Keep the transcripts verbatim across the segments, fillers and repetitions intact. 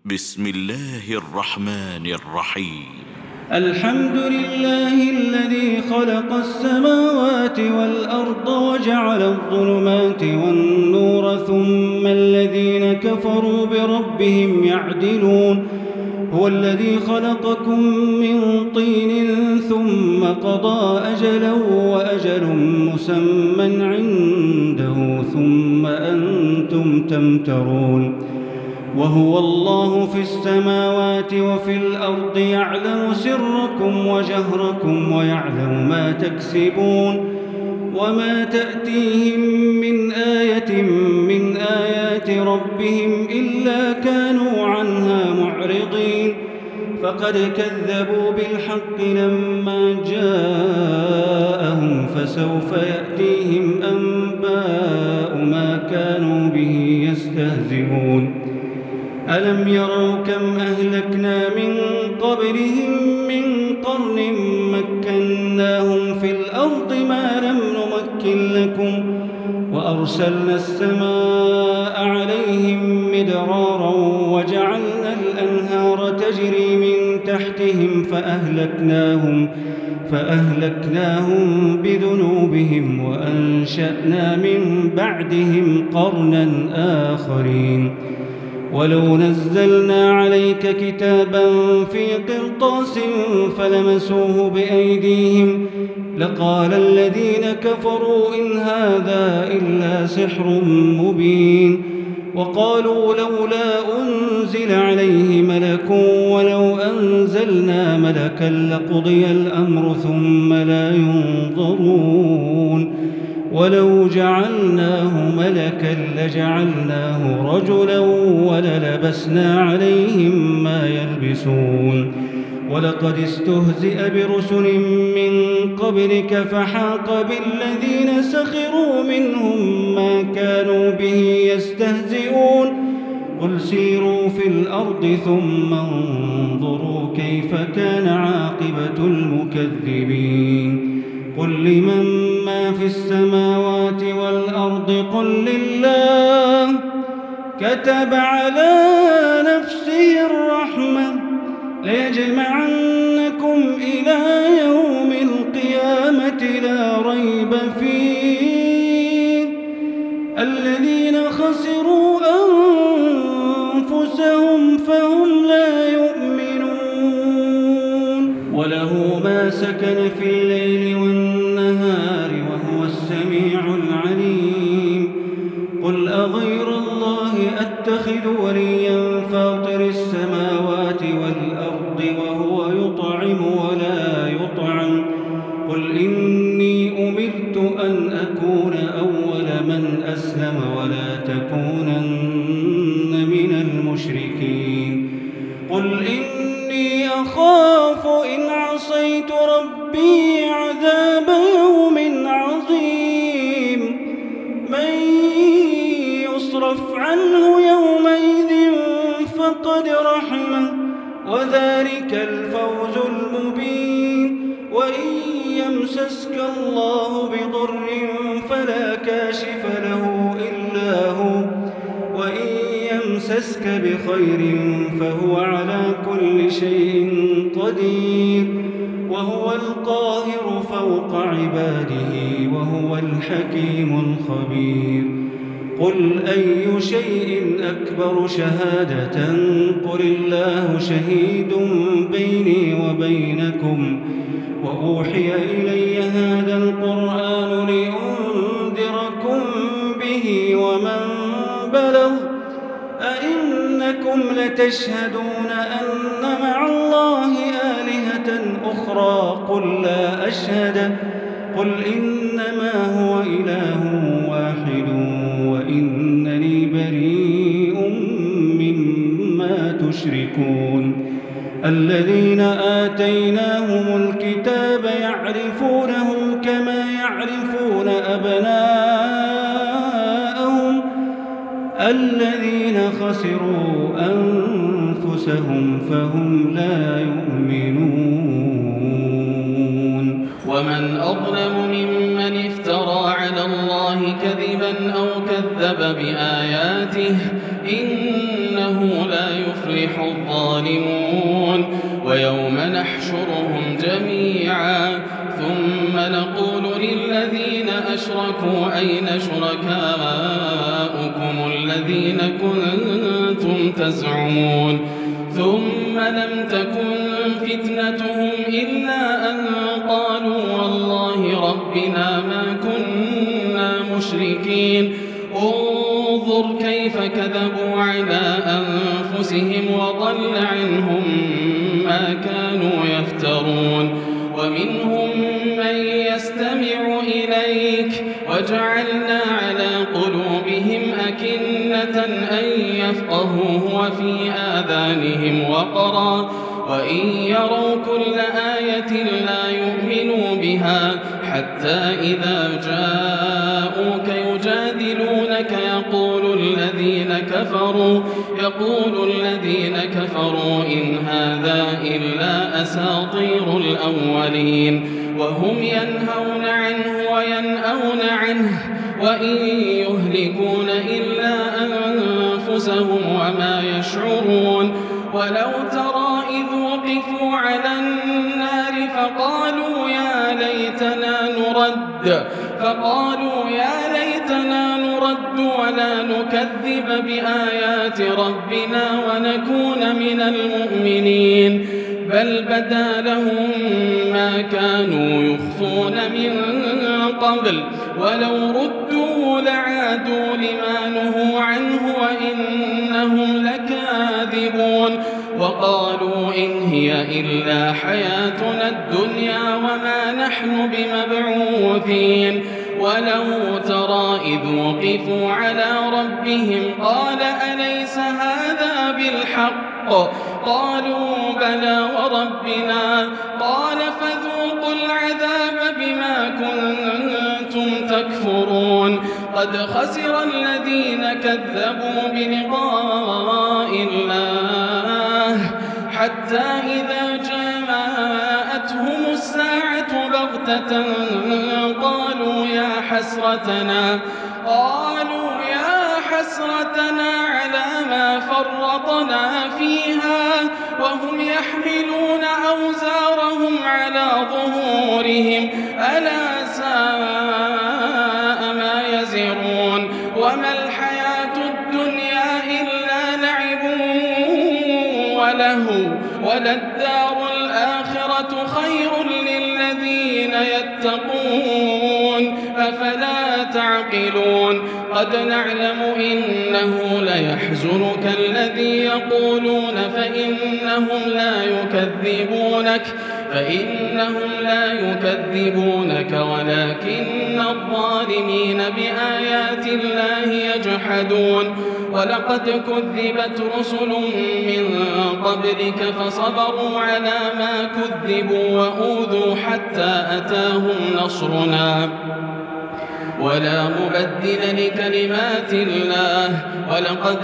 بسم الله الرحمن الرحيم. الحمد لله الذي خلق السماوات والأرض وجعل الظلمات والنور ثم الذين كفروا بربهم يعدلون. هو الذي خلقكم من طين ثم قضى أجلا وأجل مسمى عنده ثم أنتم تمترون. وهو الله في السماوات وفي الأرض يعلم سركم وجهركم ويعلم ما تكسبون. وما تأتيهم من آية من آيات ربهم إلا كانوا عنها معرضين. فقد كذبوا بالحق لما جاءهم فسوف يأتيهم أنباء ما كانوا به يستهزئون. ألم يروا كم أهلكنا من قبلهم من قرن مكناهم في الأرض ما لم نمكن لكم وأرسلنا السماء عليهم مدرارا وجعلنا الأنهار تجري من تحتهم فأهلكناهم فأهلكناهم بذنوبهم وأنشأنا من بعدهم قرنا آخرين. ولو نزلنا عليك كتابا في قرطاس فلمسوه بأيديهم لقال الذين كفروا إن هذا إلا سحر مبين. وقالوا لولا أنزل عليه ملك ولو أنزلنا ملكا لقضي الأمر ثم لا ينظرون. ولو جعلناه ملكا لجعلناه رجلا وللبسنا عليهم ما يلبسون. ولقد استهزئ برسل من قبلك فحاق بالذين سخروا منهم ما كانوا به يستهزئون. قل سيروا في الأرض ثم انظروا كيف كان عاقبة المكذبين. قل لمن ما في السماوات والأرض قل لله كتب على نفسه الرحمة ليجمعنكم إلى يوم القيامة لا ريب فيه. الذين خسروا أنفسهم فهم لا يؤمنون. وله ما سكن في الليل والنهار وهو السميع العليم. قل أغير الله أتخذ وليا فاطر السماوات والأرض وهو يطعم ولا يطعم. قل إني أمرت أن أكون أول من أسلم ولا تكونن من المشركين. قل إني أخاف إن عصيت ربي عذاب يوم عظيم. من يصرف عنه يومئذ فقد رحمه وذلك الفوز المبين. وإن يمسسك الله بضر فلا كاشف له إلا هو وإن يمسسك بخير فهو على كل شيء قدير. وهو القاهر فوق عباده وهو الحكيم الخبير. قل أي شيء أكبر شهادة قل الله شهيد بيني وبينكم. وأوحي إلي هذا القرآن لأنذركم به ومن بلغ. أئنكم لتشهدون أن مع الله آلهة أخرى قل لا أشهد. قل إنما هو إله واحد وإنني بريء مما تشركون. الذين آتيناهم الكتاب يعرفونه كما يعرفون أبناءهم. الذين خسروا أنفسهم فهم لا يؤمنون. ومن أظلم ممن افترى على الله كذبا أو كذب بآياته إنه لا يفلح الظالمون. ويوم نحشرهم جميعا ثم نقول للذين أشركوا أين شركاؤكم الذين كنتم تزعمون ثم لم تكن فتنتهم إلا أن قالوا والله ربنا ما كنا مشركين. انظر كيف كذبوا على أنفسهم وضل عنهم ما كانوا يفترون. ومنهم من يستمع إليك وجعلنا على قلوبهم أكنة أن يفقهوه وفي آذانهم وقرا وإن يروا كل آية لا يؤمنوا بها حتى إذا جاءوك يجادلونك يقول الذين كفروا يقول الذين كفروا إن هذا إلا أساطير الأولين. وهم ينهون عنه وينأون عنه وإن يهلكون إلا أنفسهم وما يشعرون. ولو ترى إذ وقفوا على النار فقالوا يا ليتنا نرد فقالوا يا ليتنا نرد ولا نكذب بآيات ربنا ونكون من المؤمنين بل بدا لهم ما كانوا يخفون من قبل ولو ردوا لعادوا لما نهوا عنه وإنهم لكاذبون. وقالوا إن هي إلا حياتنا الدنيا وما نحن بمبعوثين. ولو ترى إذ وقفوا على ربهم قال أليس هذا بالحق قالوا بلى وربنا قال فذوقوا العذاب بما كنتم تكفرون. قد خسر الذين كذبوا بلقاء الله حتى إذا جاءتهم الساعة بغتة قالوا يا حسرتنا قالوا يا حسرتنا على ما فرطنا فيها وهم يحملون أوزارهم على ظهورهم ألا ساء ما يزرون. وما الحياة الدنيا إلا لعب وله وللدار الآخرة خير للذين يتقون أفلا تعقلون. قد نعلم إنه ليحزنك الذي يقولون فإنهم لا يكذبونك فإنهم لا يكذبونك ولكن الظالمين بآيات الله يجحدون. ولقد كذبت رسل من قبلك فصبروا على ما كذبوا وأوذوا حتى أتاهم نصرنا ولا مبدل لكلمات الله. ولقد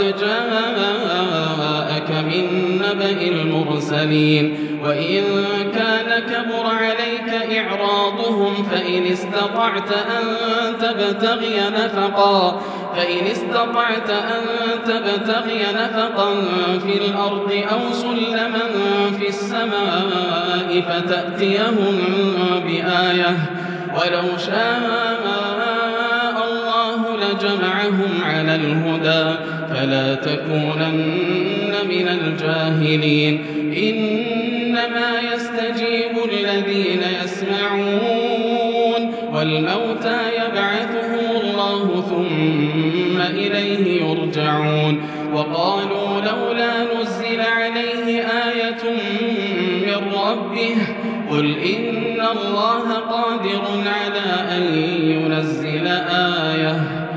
جاءك من نبأ المرسلين وإن كان كبر عليك إعراضهم فإن استطعت أن تبتغي نفقا فإن استطعت أن تبتغي نفقا في الأرض أو سلما في السماء فتأتيهم بآية ولو شاء الله لجمعهم على الهدى فلا تكونن من الجاهلين. إنما يستجيب الذين يسمعون والموتى يبعثهم الله ثم إليه يرجعون. وقالوا لولا نزل عليه آية من ربه قل إن الله قادر على أن ينزل آية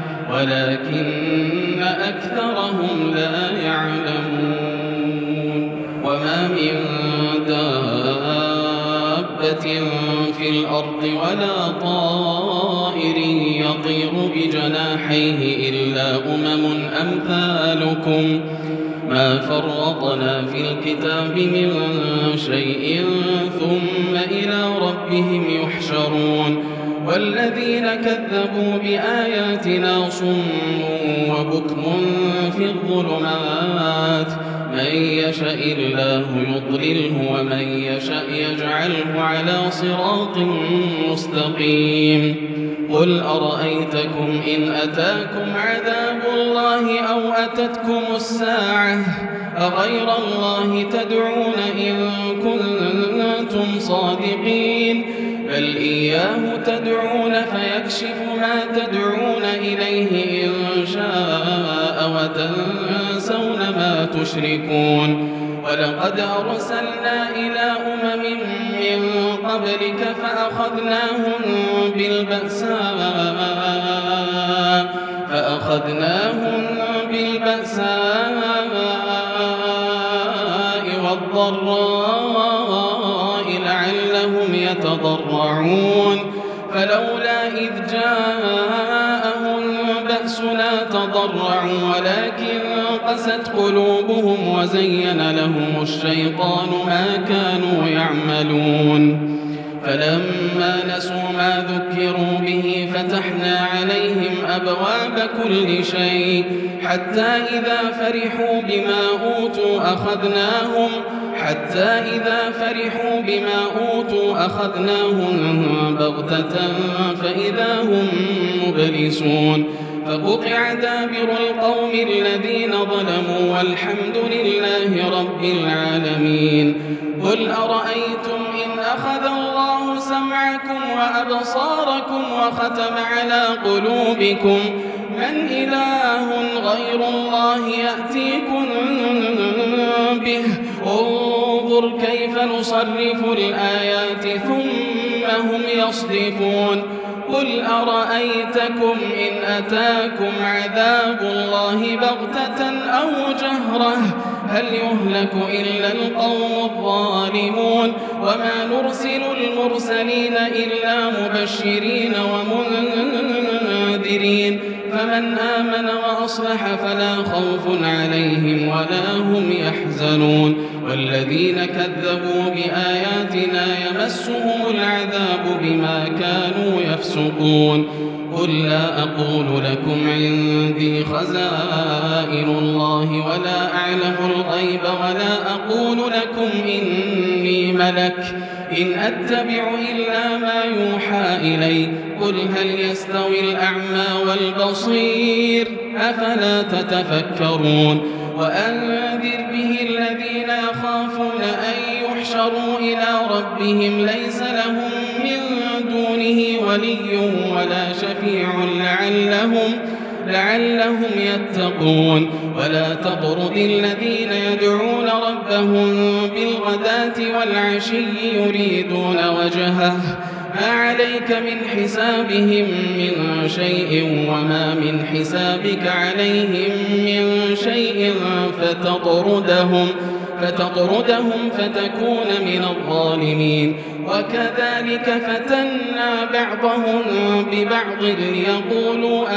ولكن أكثرهم لا يعلمون. وما من دابة في الأرض ولا طائر يطير بجناحيه إلا أمم أمثالكم ما فرطنا في الكتاب من شيء ثم إلى ربهم يحشرون. والذين كذبوا بآياتنا صم وبكم في الظلمات من يشاء الله يضلله ومن يشاء يجعله على صراط مستقيم قل أرأيتكم إن أتاكم عذاب الله أو أتتكم الساعة أغير الله تدعون إن كنتم صادقين بل إياه تدعون فيكشف ما تدعون إليه إن شاء وتنسون ما تشركون ولقد أرسلنا إلى أمم من قبلك فأخذناهم بالبأساء فأخذناهم بالبأساء والضراء لعلهم يتضرعون فلولا إذ جاءهم بأسنا تضرعوا ولكن قست قلوبهم وزين لهم الشيطان ما كانوا يعملون فلما نسوا ما ذكروا به فتحنا عليهم أبواب كل شيء حتى إذا فرحوا بما أوتوا أخذناهم حتى إذا فرحوا بما أوتوا أخذناهم بغتة فإذا هم مبلسون فقطع دابر القوم الذين ظلموا والحمد لله رب العالمين قل أرأيتم إن أخذ الله سمعكم وأبصاركم وختم على قلوبكم من إله غير الله يأتيكم به انظر كيف نصرف الآيات ثم هم يصدفون قل أرأيتكم إن أتاكم عذاب الله بغتة أو جهرة هل يهلك إلا القوم الظالمون وما نرسل المرسلين إلا مبشرين ومنذرين فمن آمن وأصلح فلا خوف عليهم ولا هم يحزنون والذين كذبوا بآياتنا يمسهم العذاب بما كانوا يفسقون قل لا أقول لكم عندي خزائن الله ولا أعلم الغيب ولا أقول لكم إني ملك إن أتبع إلا ما يوحى إلي قل هل يستوي الأعمى والبصير أفلا تتفكرون وأنذر به الذين يخافون أن يحشروا إلى ربهم ليس لهم من دونه ولي ولا شفيع لعلهم لعلهم يتقون ولا تطرد الذين يدعون ربهم بالغداة والعشي يريدون وجهه ما عليك من حسابهم من شيء وما من حسابك عليهم من شيء فتطردهم فتطردهم فتكون من الظالمين وكذلك فتنا بعضهم ببعض ليقولوا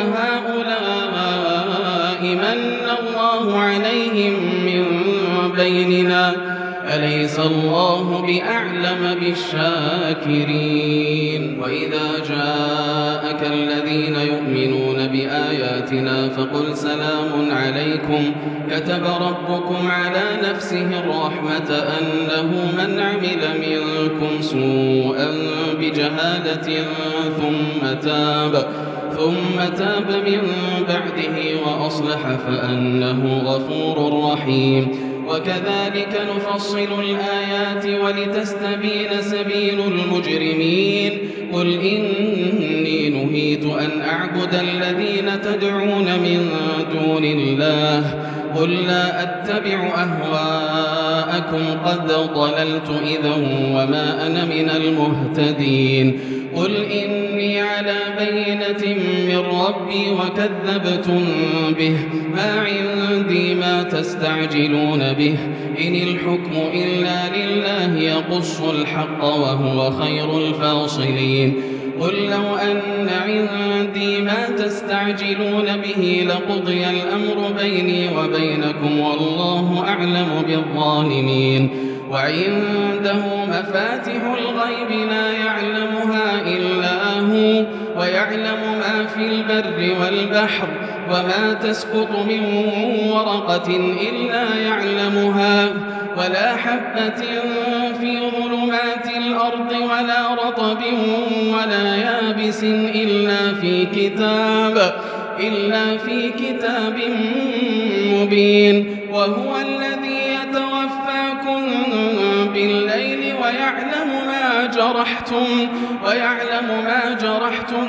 أهؤلاء من الله عليهم من بيننا أليس الله بأعلم بالشاكرين وإذا جاءك الذين يؤمنون بآياتنا فقل سلام عليكم كتب ربكم على نفسه الرحمة أنه من عمل منكم سوءا بجهالة ثم تاب ثم تاب من بعده وأصلح فأنه غفور رحيم وكذلك نفصل الآيات ولتستبين سبيل المجرمين قل إني نهيت أن أعبد الذين تدعون من دون الله قل لا أتبع أهواءكم قد ضللت إذا وما أنا من المهتدين قل إني على بينة من ربي وكذبتم به ما عندي ما تستعجلون به إن الحكم إلا لله يقص الحق وهو خير الفاصلين قل لو أن عندي ما تستعجلون به لقضي الأمر بيني وبينكم والله أعلم بالظالمين وعنده مفاتح الغيب لا يعلمها إلا هو ويعلم ما في البر والبحر وما تسقط من ورقة إلا يعلمها ولا حبة في ظلمات الأرض ولا رطب ولا يابس إلا في كتاب إلا في كتاب مبين وهو الذي يتوفاكم بالليل ويعلم ما جرحتم ويعلم ما جرحتم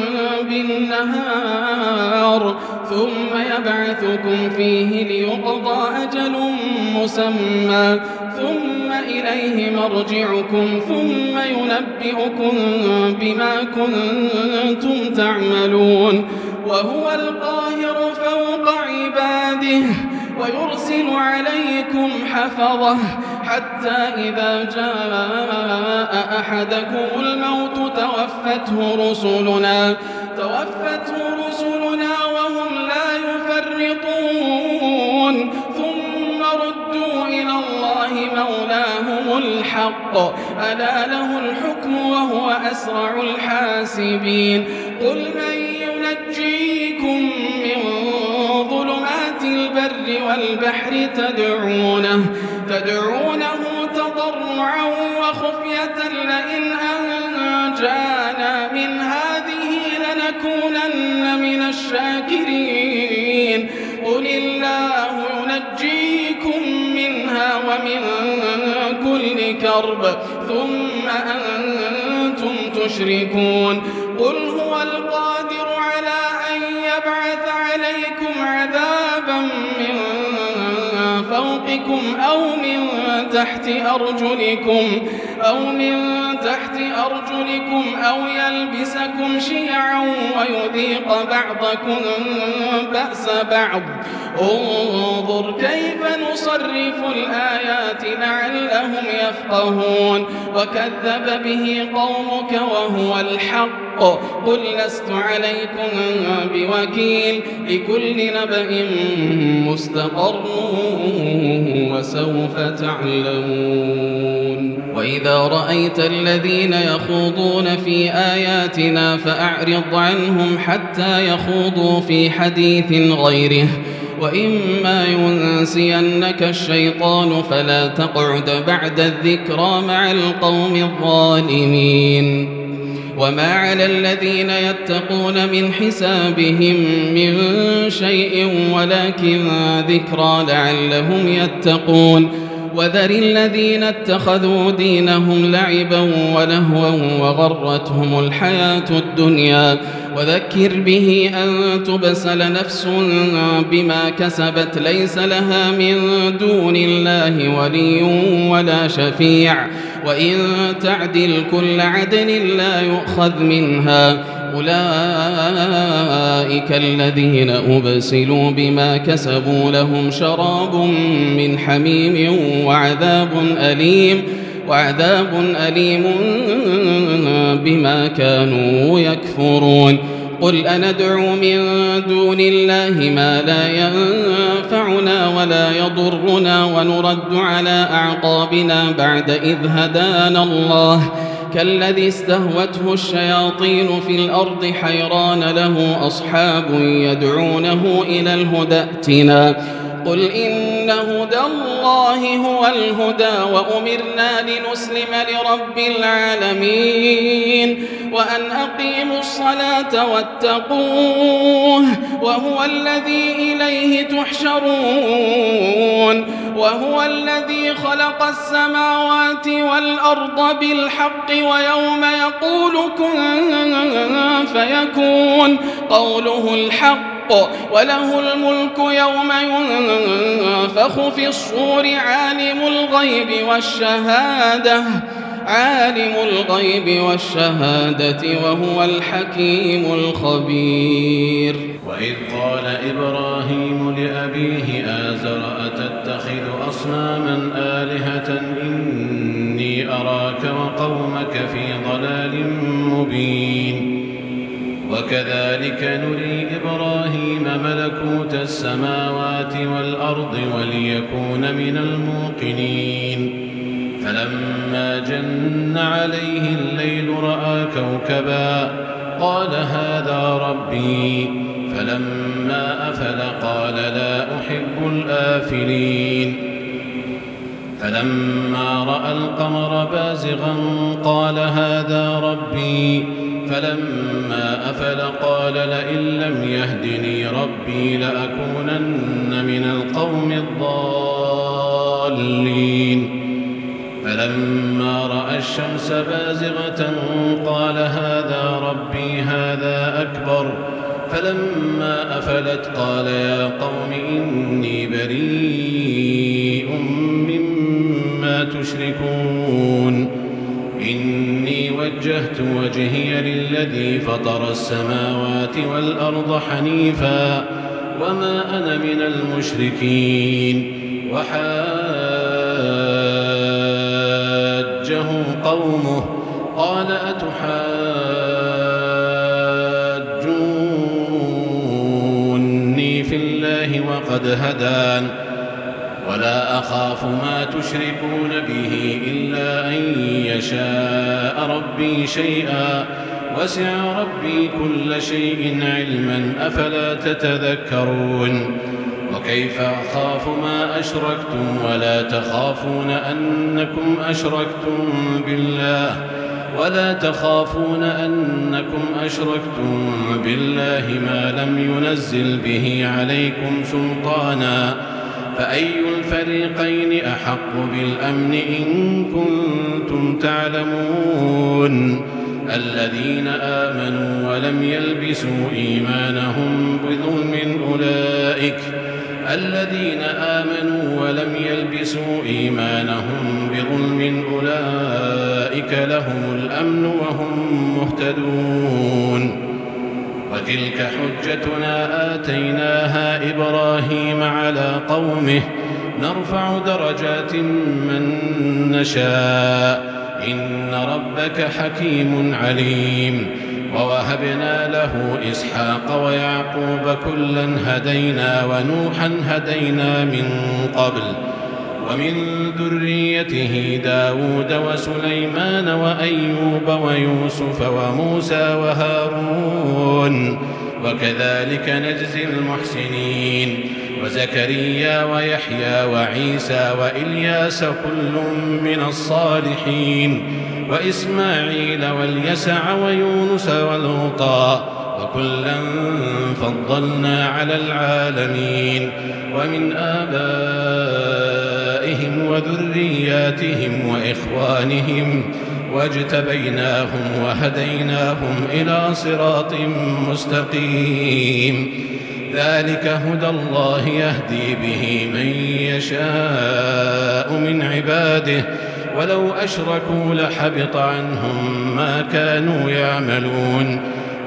بالنهار ثم يبعثكم فيه ليقضى أجل مسمى ثم إليه مرجعكم ثم ينبئكم بما كنتم تعملون وهو القاهر فوق عباده ويرسل عليكم حفظه حتى إذا جاء أحدكم الموت توفته رسلنا توفته رسلنا وهم لا يفرطون ثم ردوا إلى الله مولاهم الحق ألا له الحكم وهو أسرع الحاسبين قل من ينجيكم من ظلمات البر والبحر تدعونه تدعونه تضرعا وخفية لئن أنجانا من هذه لنكونن من الشاكرين قل الله ينجيكم منها ومن كل كرب ثم أنتم تشركون قل هو القادر على أن يبعث عليكم عذابا من فوقكم أو من تحت أرجلكم أو من تحت أرجلكم أو يلبسكم شيعا ويذيق بعضكم بأس بعض انظر كيف نصرف الآيات لعلهم يفقهون وكذب به قومك وهو الحق قل لست عليكم بوكيل لكل نبأ مستقر وسوف تعلمون وإذا رأيت الذين يخوضون في آياتنا فأعرض عنهم حتى يخوضوا في حديث غيره وإما ينسينك الشيطان فلا تقعد بعد الذكرى مع القوم الظالمين وما على الذين يتقون من حسابهم من شيء ولكن ذكرى لعلهم يتقون وذر الذين اتخذوا دينهم لعبا ولهوا وغرتهم الحياة الدنيا وذكر به أن تبسل نفس بما كسبت ليس لها من دون الله ولي ولا شفيع وإن تعدل كل عدل لا يؤخذ منها أولئك الذين أبسلوا بما كسبوا لهم شراب من حميم وعذاب أليم وعذاب أليم بما كانوا يكفرون قل أندعو من دون الله ما لا ينفعنا ولا يضرنا ونرد على أعقابنا بعد إذ هدانا الله كالذي استهوته الشياطين في الأرض حيران له أصحاب يدعونه إلى الهدى ائتنا قل إن هدى الله هو الهدى وأمرنا لنسلم لرب العالمين وأن أقيموا الصلاة واتقوه وهو الذي إليه تحشرون وهو الذي خلق السماوات والأرض بالحق ويوم يقول كن فيكون قوله الحق وله الملك يوم ينفخ في الصور عالم الغيب والشهادة عالم الغيب والشهادة وهو الحكيم الخبير وإذ قال إبراهيم لأبيه آزر أتتخذ أصناما آلهة إني أراك وقومك في ضلال مبين وكذلك نري إبراهيم ملكوت السماوات والأرض وليكون من الموقنين فلما جن عليه الليل رأى كوكبا قال هذا ربي فلما أفل قال لا أحب الآفلين فلما رأى القمر بازغا قال هذا ربي فلما أفل قال لئن لم يهدني ربي لأكونن من القوم الضالين فلما رأى الشمس بازغة قال هذا ربي هذا أكبر فلما أفلت قال يا قوم إني بريء مما تشركون إني وجهت وجهي للذي فطر السماوات والأرض حنيفا وما أنا من المشركين وحاجه قومه قال أتحاجوني في الله وقد هدان ولا أخاف ما تشركون به إلا أن يشاء ربي شيئا وسع ربي كل شيء علما أفلا تتذكرون وكيف أخاف ما أشركتم ولا تخافون أنكم أشركتم بالله ولا تخافون أنكم أشركتم بالله ما لم ينزل به عليكم سلطانا فأي الفريقين أحق بالأمن إن كنتم تعلمون الذين آمنوا ولم يلبسوا إيمانهم بظلم أولئك الذين آمنوا ولم يلبسوا إيمانهم بظلم أولئك لهم الأمن وهم مهتدون وتلك حجتنا آتيناها إبراهيم على قومه نرفع درجات من نشاء إن ربك حكيم عليم ووهبنا له إسحاق ويعقوب كلا هدينا ونوحا هدينا من قبل ومن ذريته داود وسليمان وأيوب ويوسف وموسى وهارون وكذلك نجزي المحسنين وزكريا ويحيى وعيسى وإلياس كل من الصالحين وإسماعيل واليسع ويونس ولوطا وكلا فضلنا على العالمين ومن آبائهم وذرياتهم وإخوانهم واجتبيناهم وهديناهم إلى صراط مستقيم ذلك هدى الله يهدي به من يشاء من عباده ولو أشركوا لحبط عنهم ما كانوا يعملون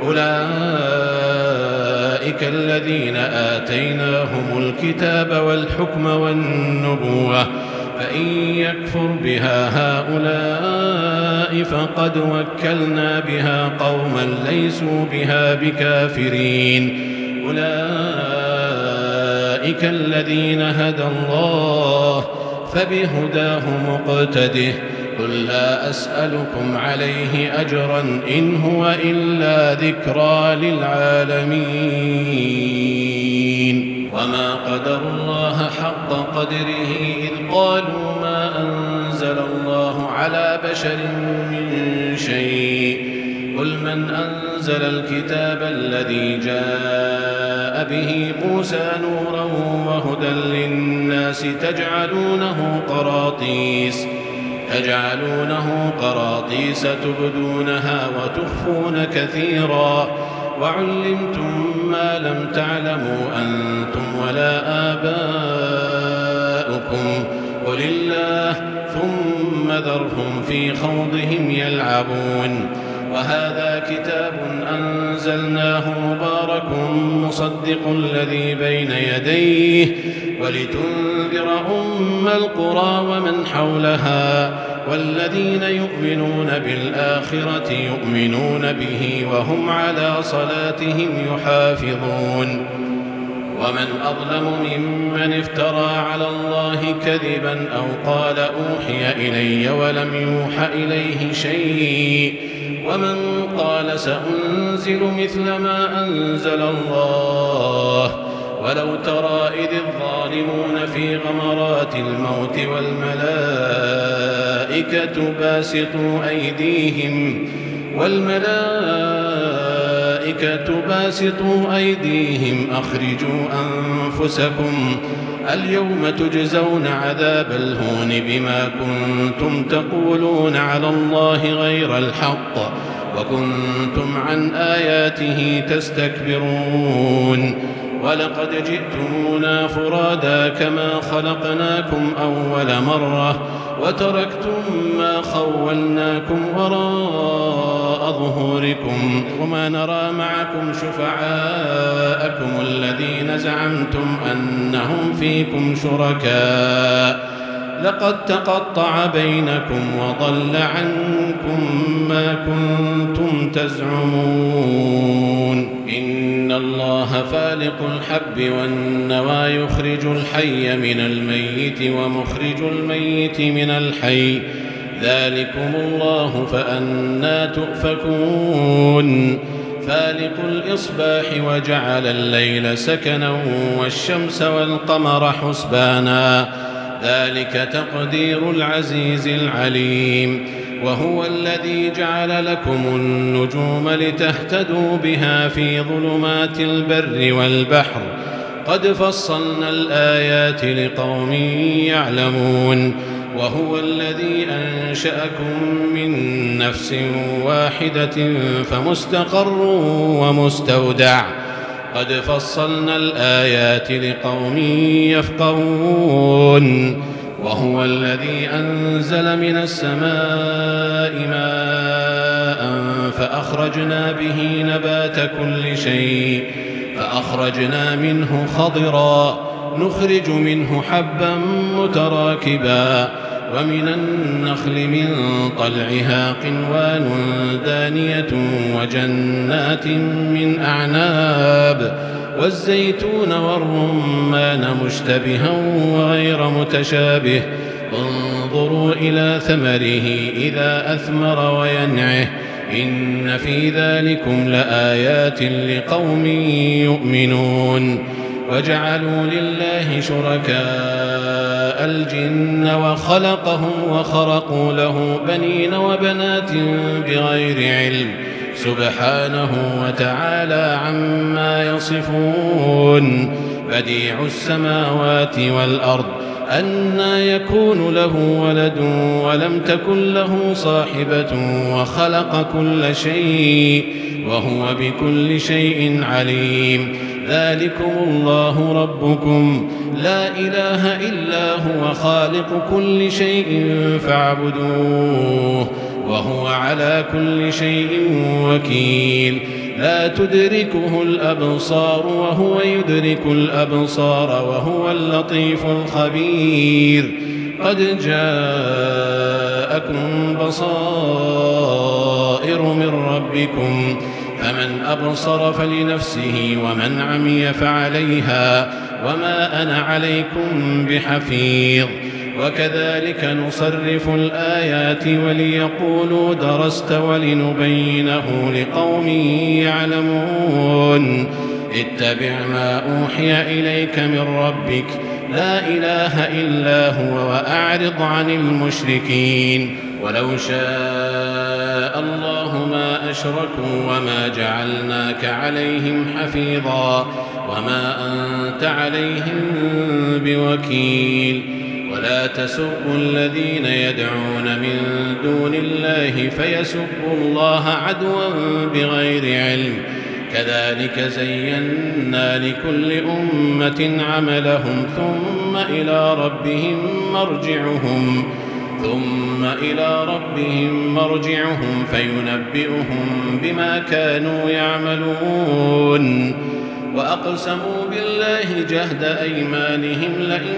أولئك الذين آتيناهم الكتاب والحكم والنبوة فإن يكفر بها هؤلاء فقد وكلنا بها قوما ليسوا بها بكافرين أولئك الذين هدى الله فبهداه مقتده قل لا أسألكم عليه أجرا إن هو إلا ذكرى للعالمين وما قدر الله حق قدره إذ قالوا ما أنزل الله على بشر من شيء قل من أنزل الكتاب الذي جاء به موسى نورا وهدى للناس تجعلونه قراطيس تجعلونه قراطيس تبدونها وتخفون كثيرا وعلمتم ما لم تعلموا أنتم ولا آباؤكم قل الله ثم ذرهم في خوضهم يلعبون وهذا كتاب أنزلناه مبارك مصدق الذي بين يديه ولتنذر أم القرى ومن حولها والذين يؤمنون بالآخرة يؤمنون به وهم على صلاتهم يحافظون ومن أظلم ممن افترى على الله كذبا أو قال أوحي إلي ولم يوح إليه شيء ومن قال سأنزل مثل ما أنزل الله ولو ترى إذ الظالمون في غمرات الموت والملائكة باسطوا أيديهم والملائكة باسطوا أيديهم أخرجوا أنفسكم اليوم تجزون عذاب الهون بما كنتم تقولون على الله غير الحق وكنتم عن آياته تستكبرون ولقد جئتمونا فرادا كما خلقناكم أول مرة وتركتم ما خولناكم وراء ظهوركم وما نرى معكم شفعاءكم الذين زعمتم أنهم فيكم شركاء لقد تقطع بينكم وضل عنكم ما كنتم تزعمون إن الله فالق الحب والنوى يخرج الحي من الميت ومخرج الميت من الحي ذلكم الله فأنى تؤفكون فالق الإصباح وجعل الليل سكنا والشمس والقمر حسبانا ذلك تقدير العزيز العليم وهو الذي جعل لكم النجوم لتهتدوا بها في ظلمات البر والبحر قد فصلنا الآيات لقوم يعلمون وهو الذي أنشأكم من نفس واحدة فمستقر ومستودع قد فصلنا الآيات لقوم يفقهون وهو الذي أنزل من السماء ماء فأخرجنا به نبات كل شيء فأخرجنا منه خضرا نخرج منه حبا متراكبا ومن النخل من طلعها قنوان دانية وجنات من أعناب والزيتون والرمان مشتبها وغير متشابه انظروا إلى ثمره إذا أثمر وينعه إن في ذلكم لآيات لقوم يؤمنون وجعلوا لله شركاء الجن وخلقهم وخرقوا له بنين وبنات بغير علم سبحانه وتعالى عما يصفون بديع السماوات والأرض أنى يكون له ولد ولم تكن له صاحبة وخلق كل شيء وهو بكل شيء عليم ذلكم الله ربكم لا إله إلا هو خالق كل شيء فاعبدوه وهو على كل شيء وكيل لا تدركه الأبصار وهو يدرك الأبصار وهو اللطيف الخبير قد جاءكم بصائر من ربكم فمن أبصر فلنفسه ومن عمي فعليها وما أنا عليكم بحفيظ وكذلك نصرف الآيات وليقولوا درست ولنبينه لقوم يعلمون اتبع ما أوحي إليك من ربك لا إله إلا هو وأعرض عن المشركين ولو شاء الله ما أشركوا وما جعلناك عليهم حفيظا وما أنت عليهم بوكيل ولا تسبوا الذين يدعون من دون الله فيسبوا الله عدوا بغير علم كذلك زينا لكل أمة عملهم ثم إلى ربهم مرجعهم ثم إلى ربهم مرجعهم فينبئهم بما كانوا يعملون وأقسموا بالله جهد أيمانهم لئن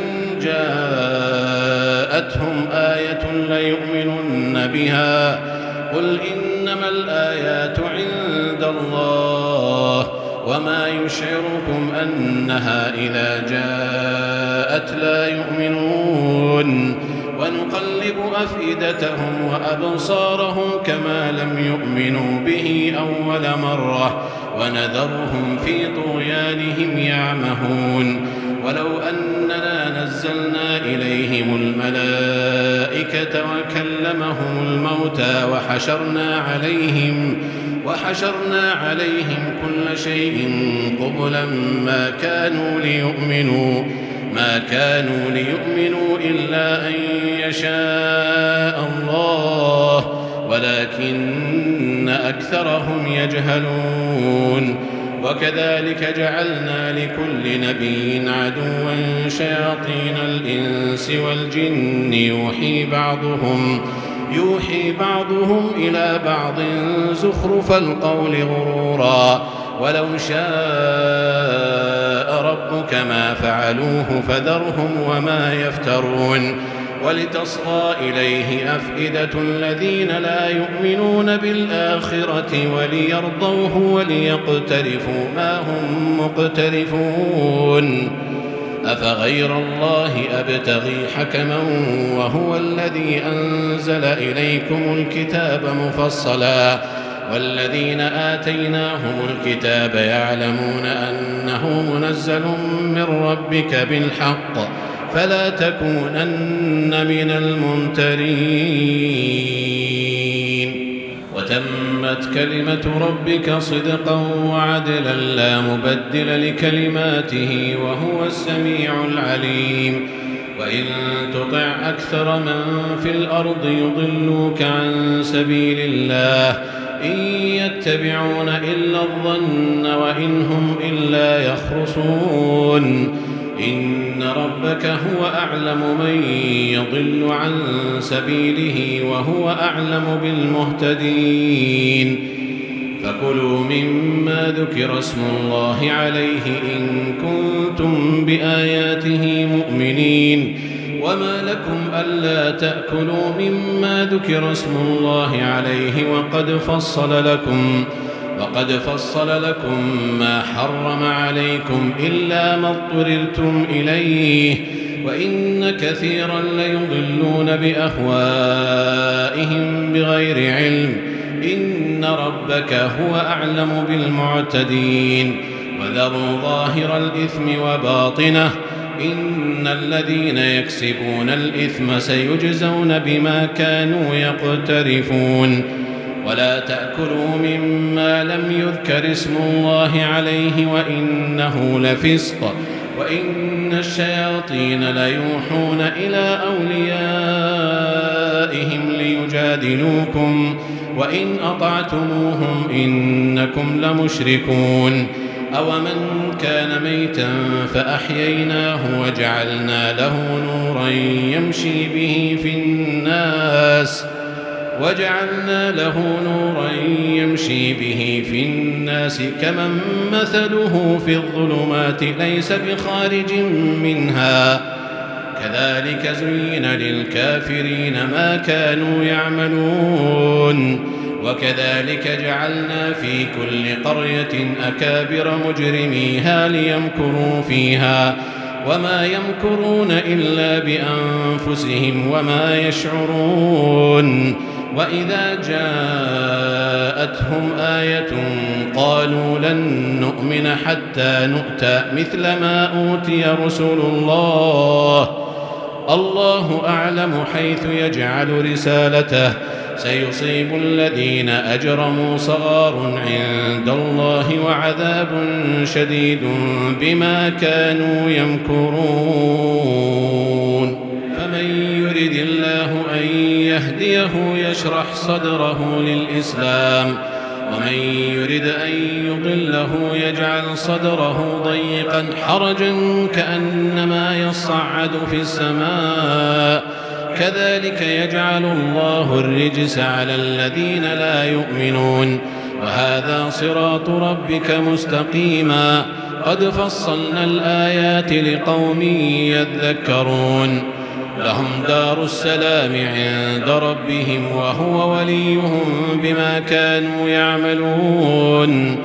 جاءتهم آية ليؤمنن بها قل إنما الآيات عند الله وما يشعركم أنها إذا جاءت لا يؤمنون ونقلب أفئدتهم وأبصارهم كما لم يؤمنوا به أول مرة ونذرهم في طغيانهم يعمهون ولو أننا نزلنا إليهم الملائكة وكلمهم الموتى وحشرنا عليهم وحشرنا عليهم كل شيء قبلا ما كانوا ليؤمنوا ما كانوا ليؤمنوا إلا أن يشاء الله ولكن أكثرهم يجهلون وكذلك جعلنا لكل نبي عدوا شياطين الإنس والجن يوحي بعضهم يوحي بعضهم إلى بعض زخرف القول غرورا ولو شاء ربك ما فعلوه فذرهم وما يفترون ولتصغى إليه أفئدة الذين لا يؤمنون بالآخرة وليرضوه وليقترفوا ما هم مقترفون أفغير الله أبتغي حكما وهو الذي أنزل إليكم الكتاب مفصلا والذين آتيناهم الكتاب يعلمون أنه منزل من ربك بالحق فلا تكونن من الممترين وتمت كلمة ربك صدقا وعدلا لا مبدل لكلماته وهو السميع العليم وإن تطع أكثر من في الأرض يضلوك عن سبيل الله إن يتبعون إلا الظن وإن هم إلا يخرصون إن ربك هو أعلم من يضل عن سبيله وهو أعلم بالمهتدين فكلوا مما ذكر اسم الله عليه إن كنتم بآياته مؤمنين وما لكم ألا تأكلوا مما ذكر اسم الله عليه وقد فصل لكم وقد فصل لكم ما حرم عليكم إلا ما اضطررتم إليه وإن كثيرا ليضلون بأهوائهم بغير علم إن ربك هو أعلم بالمعتدين وذروا ظاهر الإثم وباطنه إن الذين يكسبون الإثم سيجزون بما كانوا يقترفون ولا تأكلوا مما لم يذكر اسم الله عليه وإنه لفسق وإن الشياطين ليوحون إلى أوليائهم ليجادلوكم وإن أطعتموهم إنكم لمشركون أومن كان ميتا فأحييناه وجعلنا له نورا يمشي به في الناس وجعلنا له نورا يمشي به في الناس كمن مثله في الظلمات ليس بخارج منها كذلك زين للكافرين ما كانوا يعملون وكذلك جعلنا في كل قرية أكابر مجرميها ليمكروا فيها وما يمكرون إلا بأنفسهم وما يشعرون وإذا جاءتهم آية قالوا لن نؤمن حتى نؤتى مثل ما أوتي رسل الله الله أعلم حيث يجعل رسالته سيصيب الذين أجرموا صغار عند الله وعذاب شديد بما كانوا يمكرون فمن يرد الله أن يهديه يشرح صدره للإسلام ومن يرد أن يضله يجعل صدره ضيقا حرجا كأنما يصعد في السماء كذلك يجعل الله الرجس على الذين لا يؤمنون وهذا صراط ربك مستقيما قد فصلنا الآيات لقوم يذكرون لهم دار السلام عند ربهم وهو وليهم بما كانوا يعملون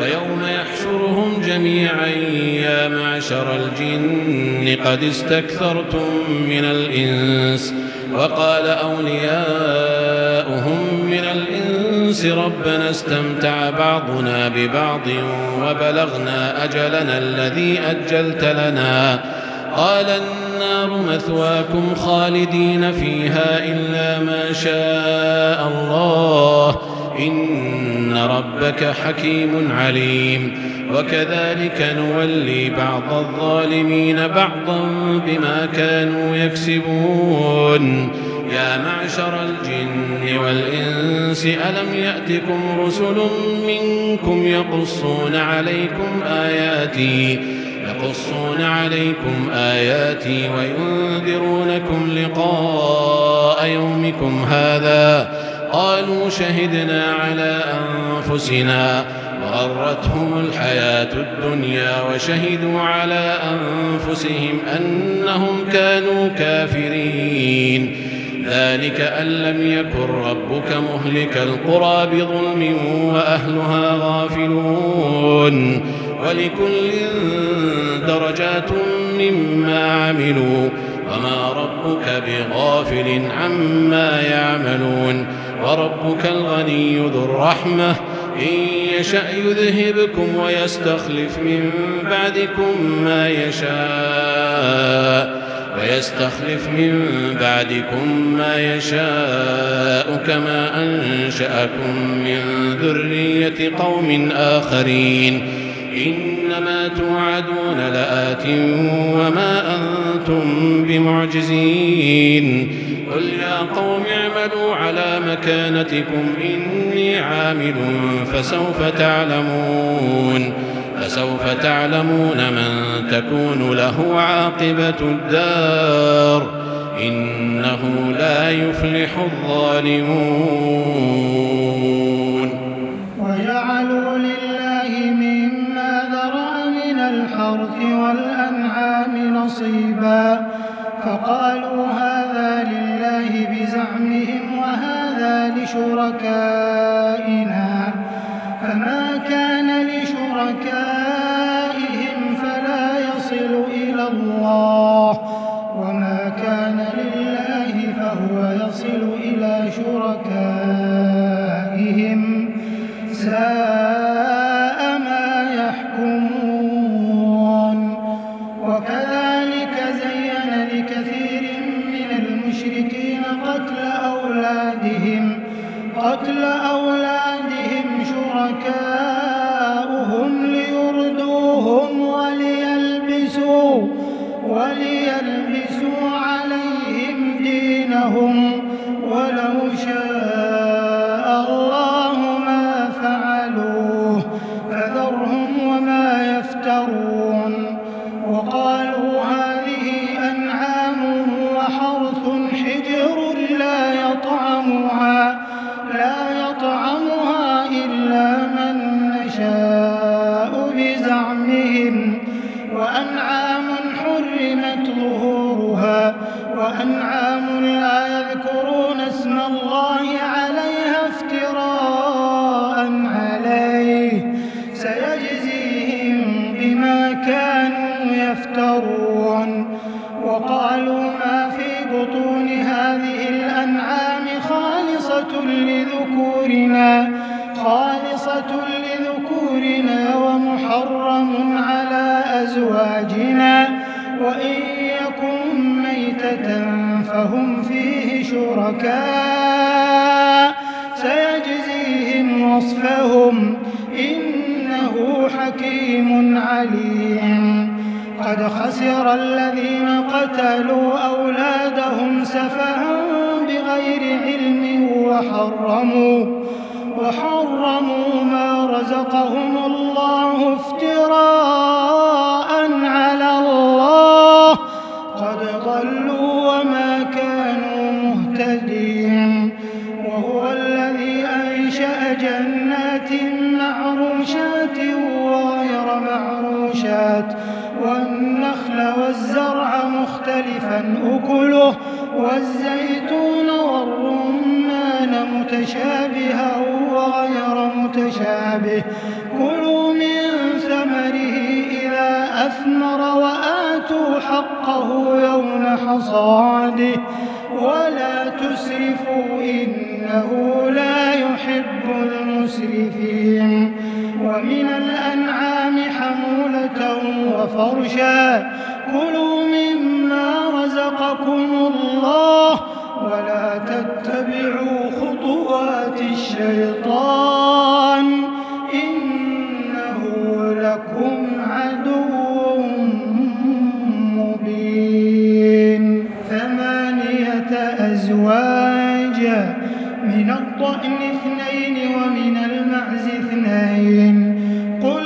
ويوم يحشرهم جميعا يا معشر الجن قد استكثرتم من الإنس وقال أولياؤهم من الإنس ربنا استمتع بعضنا ببعض وبلغنا أجلنا الذي أجلت لنا قال النار مثواكم خالدين فيها إلا ما شاء الله إن ربك حكيم عليم وكذلك نولي بعض الظالمين بعضا بما كانوا يكسبون يا معشر الجن والإنس ألم يأتكم رسل منكم يقصون عليكم آياتي يقصون عليكم آياتي وينذرونكم لقاء يومكم هذا قالوا شهدنا على أنفسنا وغرتهم الحياة الدنيا وشهدوا على أنفسهم أنهم كانوا كافرين ذلك أن لم يكن ربك مهلك القرى بظلم وأهلها غافلون ولكل درجات مما عملوا وما ربك بغافل عما يعملون وربك الغني ذو الرحمة إن يشأ يذهبكم ويستخلف من بعدكم ما يشاء ويستخلف من بعدكم ما يشاء كما أنشأكم من ذرية قوم آخرين إنما توعدون لآت وما أنتم بمعجزين قل يا قوم اعملوا على مكانتكم إني عامل فسوف تعلمون فسوف تعلمون من تكون له عاقبة الدار إنه لا يفلح الظالمون وجعلوا لله مما ذرأ من الحرث والأنعام نصيبا فقالوا هذا لله بزعمهم وهذا لشركائنا فما كان لشركائهم فلا يصل إلى الله وما كان لله فهو يصل إلى شركائهم ساء ما يحكمون وكذلك زين لكثير من المشركين قتل أولادهم قتل أولادهم شركاؤهم ليردوهم وليلبسوا وليلبسوا عليهم دينهم ولو شاء الله ما فعلوه فذرهم وما يفترون وقالوا هذه أنعام وحرث حجر لا يطعمها لا يطعمها إلا من نشاء بزعمهم وأنعام حرمت ظهورها وأنعام لا يذكرون اسم الله عليها افتراء عليه سيجزيهم بما كانوا يفترون وقالوا ما في بطون هذه الأنعام خالصة لذكورنا خالصة لذكورنا ومحرم على أزواجنا وإن يكن ميتة فهم فيه شركاء سيجزيهم وصفهم إنه حكيم عليم قد خسر الذين قتلوا أولادهم سفها بغير علم وحرموا وحرموا ما رزقهم الله افتراء على الله قد ضلوا وما كانوا مهتدين وهو الذي أنشأ جنات معروشات وغير معروشات والنخل والزرع مختلفا أكله والزيتون والرمان متشابها وغير متشابه كلوا من حقه يوم حصاده ولا تسرفوا إنه لا يحب المسرفين ومن الأنعام حمولة وفرشا كلوا مما رزقكم الله ولا تتبعوا خطوات الشيطان إنه لكم عدو مبين ثمانية أزواج من الضأن اثنين ومن المعز اثنين قل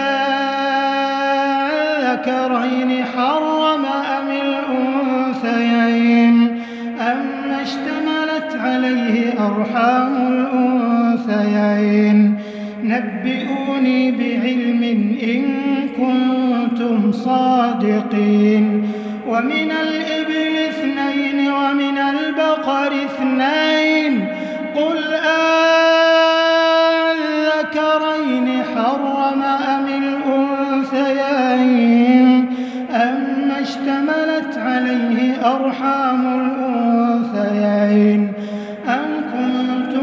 أذكرين حرم أم الأنثيين أما اشتملت عليه أرحام الأنثيين نبئوني بعلم إن كنتم صادقين ومن الإبل اثنين ومن البقر اثنين قل أذكرين حرم أم الأنثيين أما اشتملت عليه أرحام الأنثيين أم كنتم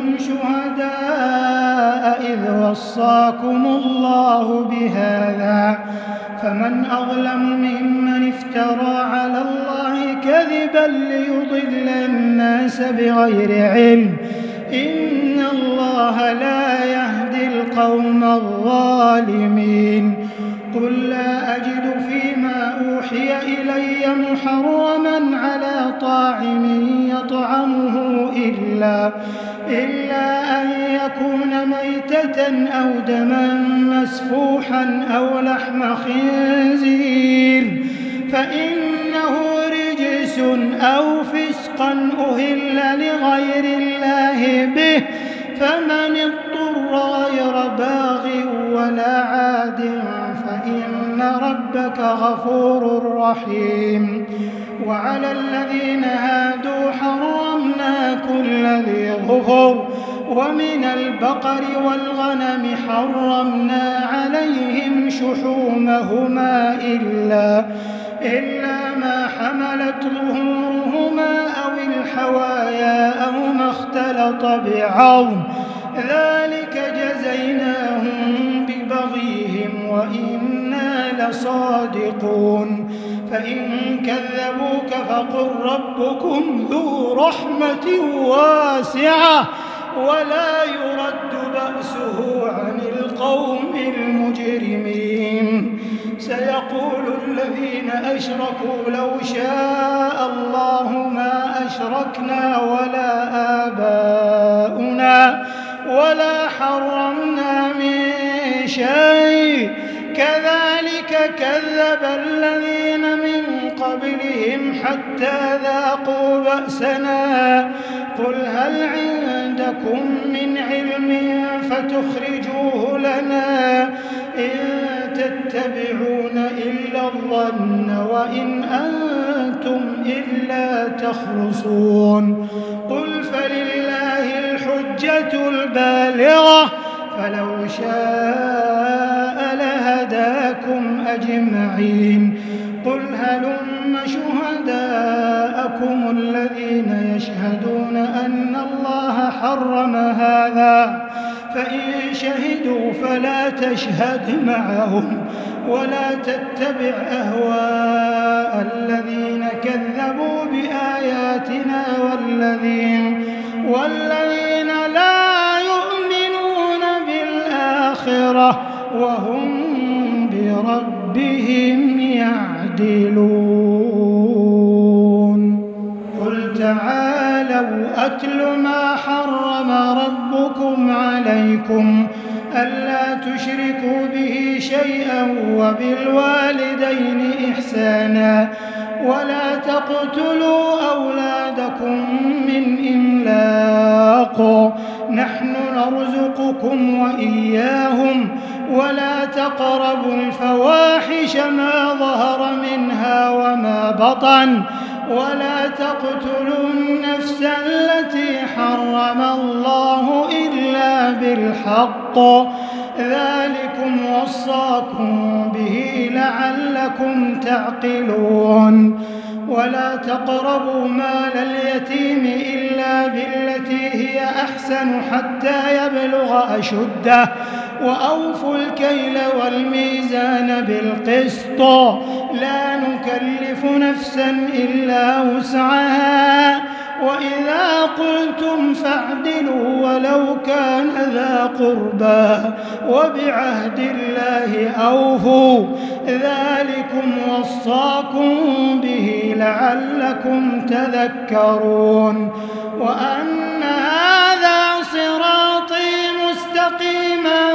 شهداء إذ وصاكم الله بهذا فمن أظلم ممن افترى على الله كذبا ليضل الناس بغير علم إن الله لا يهدي القوم الظالمين قل لا أجد فيما أوحي إلي محرما على طاعم يطعمه إلا إلا أن يكون ميتة أو دما مسفوحا أو لحم خنزير فإنه رجس أو فسقا أهل لغير الله به فمن اضطر غير باغ ولا عاد فإن ربك غفور رحيم وعلى الذين هادوا حرمنا كل ذي ظفر ومن البقر والغنم حرمنا عليهم شحومهما إلا إلا ما حملت ظهورهما أو الحوايا أو ما اختلط بعظم ذلك جزيناهم ببغيهم وإنا لصادقون فإن كذبوك فقل ربكم ذو رحمة واسعة ولا يرد بأسه عن القوم المجرمين سيقول الذين أشركوا لو شاء الله ما أشركنا ولا آباؤنا ولا حرمنا من شيء كذلك كذب الذين من قبلهم حتى ذاقوا بأسنا قل هل عندكم من علم فتخرجوه لنا إن تتبعون إلا الظن وإن أنتم إلا تخرصون قل فلله الحجة البالغة فلو شاء لهداكم أجمعين قل هلم شهداءكم الذين يشهدون أن الله حرم هذا فإن شهدوا فلا تشهد معهم ولا تتبع أهواء الذين كذبوا بآياتنا والذين, والذين لا يؤمنون بالآخرة وهم بربهم يعدلون قل تعالوا أتل ما حرم ربكم عليكم ألا تشركوا به شيئا وبالوالدين إحسانا ولا تقتلوا أولادكم من إملاق نحن نرزقكم وإياهم ولا تقربوا الفواحش ما ظهر منها وما بطن ولا تقتلوا النفس التي حرم الله إلا بالحق ذلكم وصاكم به لعلكم تعقلون ولا تقربوا مال اليتيم إلا بالتي هي أحسن حتى يبلغ أشده وأوفوا الكيل والميزان بالقسط لا نكلف نفسا إلا وسعها وإذا قلتم فاعدلوا ولو كان ذا قربى وبعهد الله أوفوا ذلكم وصاكم به لعلكم تذكرون وأن هذا صراطي مستقيما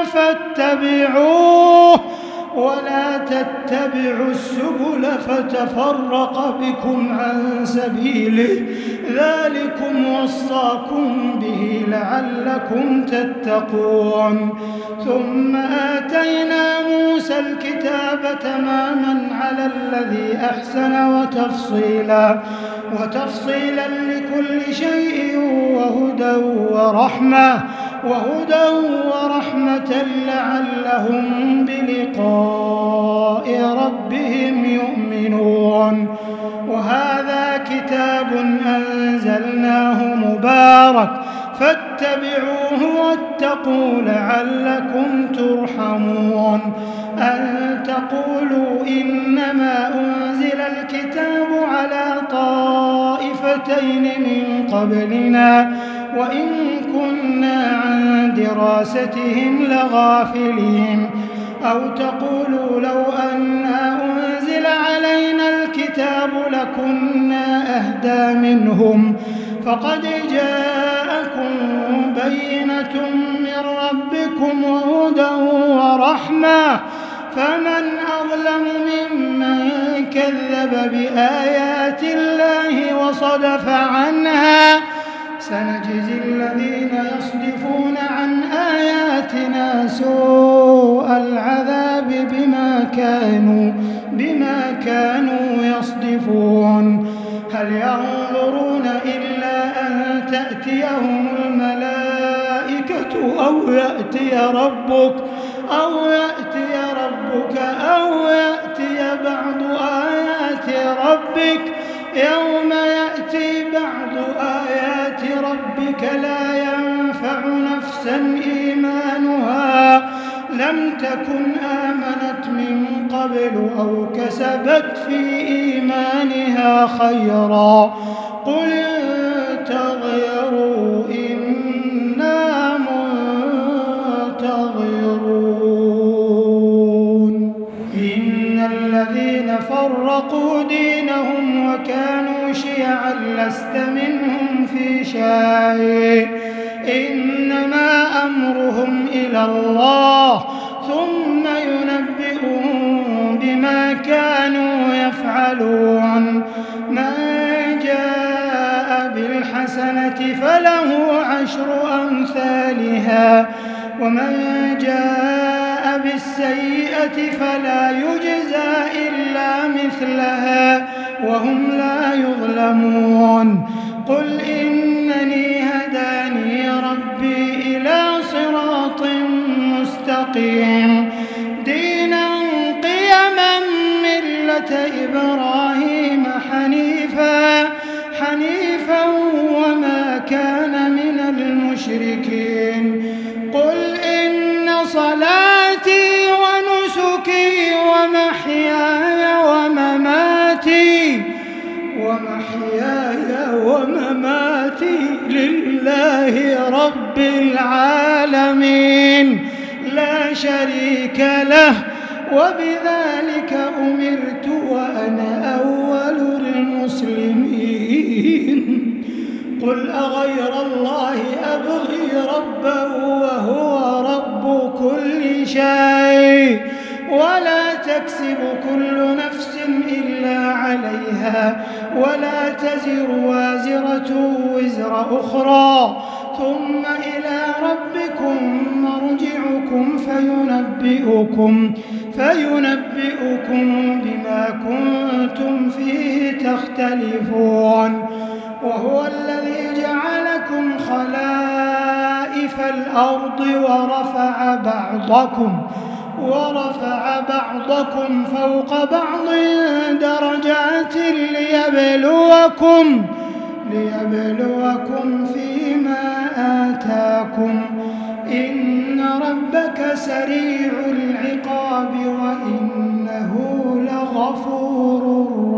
فاتبعوه ولا تتبعوا السبل فتفرق بكم عن سبيله ذلكم وصاكم به لعلكم تتقون ثم آتينا موسى الكتاب تماما على الذي أحسن وتفصيلا وتفصيلا لكل شيء وهدى ورحمة وهدى ورحمة لعلهم بلقاء ربهم يؤمنون وهذا كتاب أنزلناه مبارك فاتبعوه واتقوا لعلكم ترحمون أن تقولوا إنما أنزل الكتاب على طائفتين من قبلنا وإن كنا عن دراستهم لغافلين أو تقولوا لو أنا أنزل علينا الكتاب لكنا أهدى منهم فقد جاءكم بينة من ربكم وهدى ورحمة فمن أظلم ممن كذب بآيات الله وصدف عنها سنجزي الذين يصدفون عن آياتنا سوء العذاب بما كانوا بما كانوا يصدفون هل ينظرون إلا أن تأتيهم الملائكة أو يأتي ربك أو يأتي ربك أو يأتي بعض آيات ربك يوم يأتي بعض آيات ربك لا ينفع نفسا إيمانها لم تكن آمنت من قبل أو كسبت في إيمانها خيرا قل انتظروا إنا منتظرون إن الذين فرقوا دينهم وكانوا شيعا لست منهم في شيء إنما أمرهم إلى الله ثم ينبئهم بما كانوا يفعلون من جاء بالحسنة فله عشر أمثالها ومن جاء بالسيئة فلا يجزى إلا مثلها وهم لا يظلمون قل إنني هداني ربي إلى صراط مستقيم دينا قيما ملة إبراهيم حنيفا حنيفا وما كان من المشركين قل إن صلاتي ونسكي ومحياي ومماتي ومحياي ومماتي لله رب العالمين لا شريك له وبذلك أمرت وأنا أول المسلمين قل أغير الله أبغي ربا وهو رب كل شيء ولا تكسب كل نفس إلا عليها ولا تزر وازرة وزر أخرى ثم إلى ربكم مرجعكم فينبئكم فينبئكم بما كنتم فيه تختلفون وهو الذي جعلكم خلائف الأرض ورفع بعضكم ورفع بعضكم فوق بعض درجات ليبلوكم ليبلوكم فيما آتاكم إن ربك سريع العقاب وإنه لغفور